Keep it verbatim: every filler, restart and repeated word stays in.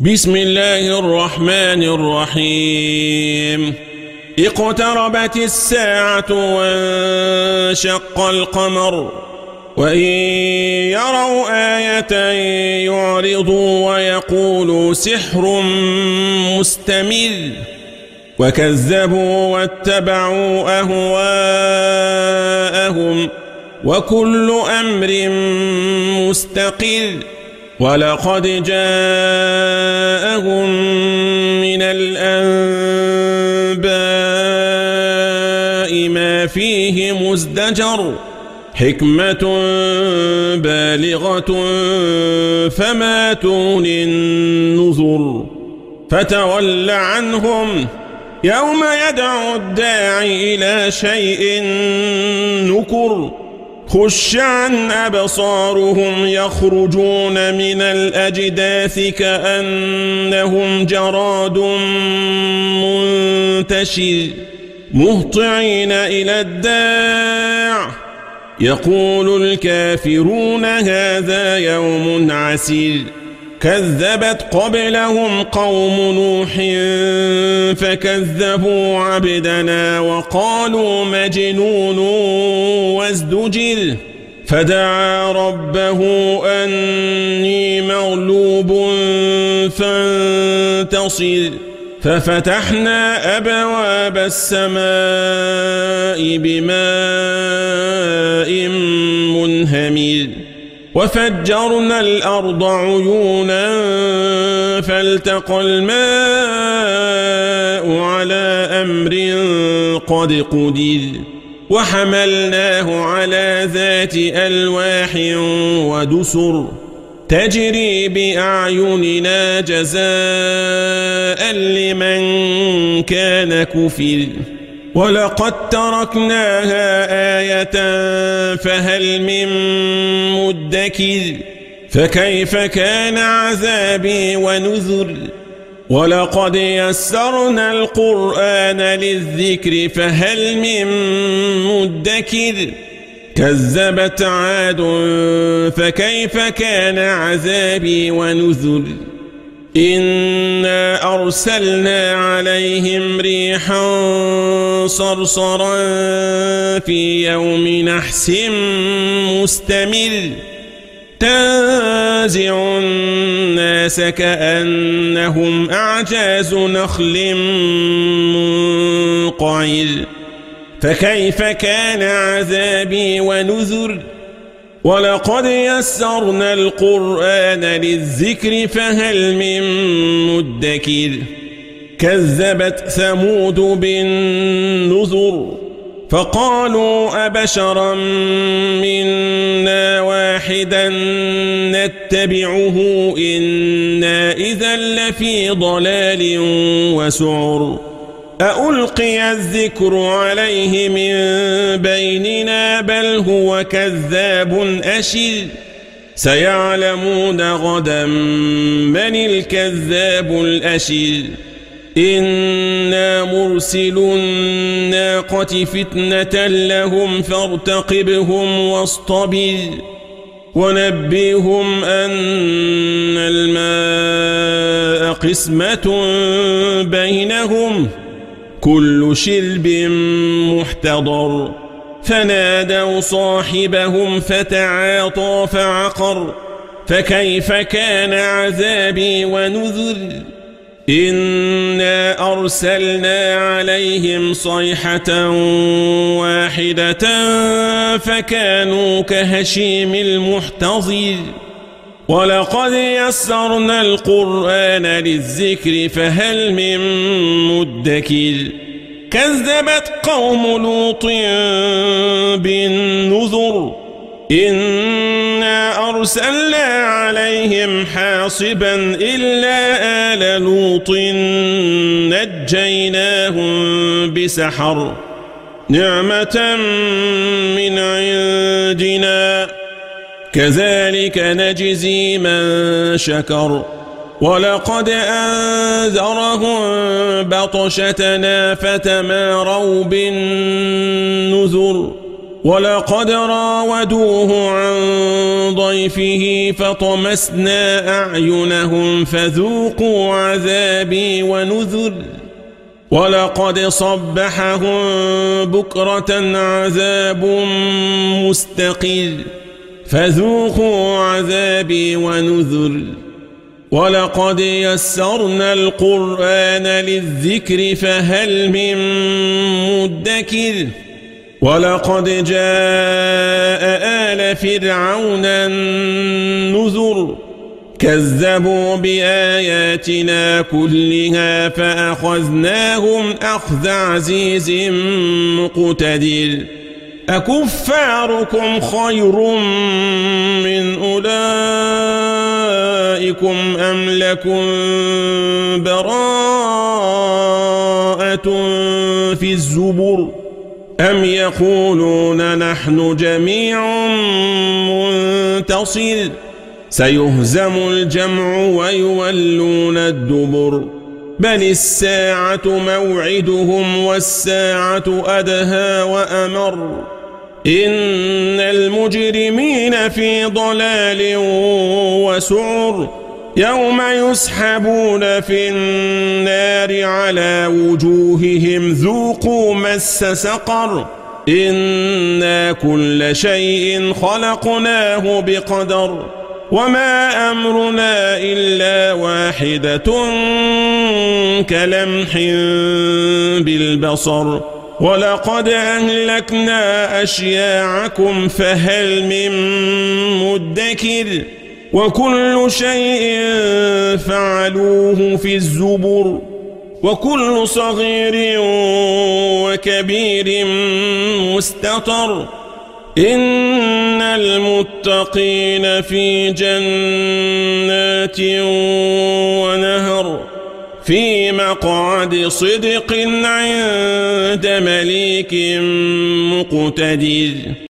بسم الله الرحمن الرحيم اقتربت الساعة وانشق القمر وإن يروا آية يعرضوا ويقولوا سحر مستمر وكذبوا واتبعوا أهواءهم وكل أمر مستقر ولقد جاءهم من الأنباء ما فيه مزدجر حكمة بالغة فما تغني النذر فتول عنهم يوم يدعو الداعي إلى شيء نكر خش عن أبصارهم يخرجون من الأجداث كأنهم جراد منتشر مهطعين إلى الداع يقول الكافرون هذا يوم عسير كذبت قبلهم قوم نوح فكذبوا عبدنا وقالوا مجنون وازدجر فدعا ربه أني مغلوب فانتصر ففتحنا أبواب السماء بماء منهمر وفجرنا الأرض عيونا فالتقى الماء على أمر قد قدر وحملناه على ذات ألواح ودسر تجري بأعيننا جزاء لمن كان كفر ولقد تركناها آية فهل من مدكر فكيف كان عذابي ونذر ولقد يسرنا القرآن للذكر فهل من مدكر كذبت عاد فكيف كان عذابي ونذر إنا أرسلنا عليهم ريحا صرصرا في يوم نحس مستمر تنزع الناس كأنهم أعجاز نخل منقعر فكيف كان عذابي ونذر ولقد يسرنا القرآن للذكر فهل من مدكر كذبت ثمود بالنذر فقالوا أبشرا منا واحدا نتبعه إنا إذا لفي ضلال وسعر أألقي الذكر عليه من بيننا بل هو كذاب أشر سيعلمون غدا من الكذاب الأشر إنا مرسل الناقة فتنة لهم فارتقبهم واصطبر ونبئهم أن الماء قسمة بينهم كل شرب محتضر فنادوا صاحبهم فتعاطى فعقر فكيف كان عذابي ونذر إنا أرسلنا عليهم صيحة واحدة فكانوا كهشيم المحتضر ولقد يسرنا القرآن للذكر فهل من مدكر كذبت قوم لوط بالنذر إنا أرسلنا عليهم حاصبا إلا آل لوط نجيناهم بسحر نعمة من عندنا كذلك نجزي من شكر ولقد أنذرهم بطشتنا فتماروا بالنذر ولقد راودوه عن ضيفه فطمسنا أعينهم فذوقوا عذابي ونذر ولقد صبحهم بكرة عذاب مستقر فذوقوا عذابي ونذر ولقد يسرنا القرآن للذكر فهل من مدكر ولقد جاء آل فرعون النذر كذبوا بآياتنا كلها فأخذناهم أخذ عزيز مقتدر أكفاركم خير من أولئكم أم لكم براءة في الزبر أم يقولون نحن جميع منتصر سيهزم الجمع ويولون الدبر بل الساعة موعدهم والساعة أدهى وأمر إن المجرمين في ضلال وسعر يوم يسحبون في النار على وجوههم ذوقوا مس سقر إنا كل شيء خلقناه بقدر وما أمرنا إلا واحدة كلمح بالبصر ولقد أهلكنا أشياعكم فهل من مدكر وكل شيء فعلوه في الزبر وكل صغير وكبير مستطر إن المتقين في جنات ونهر في مقعد صدق عند مليك مقتدر.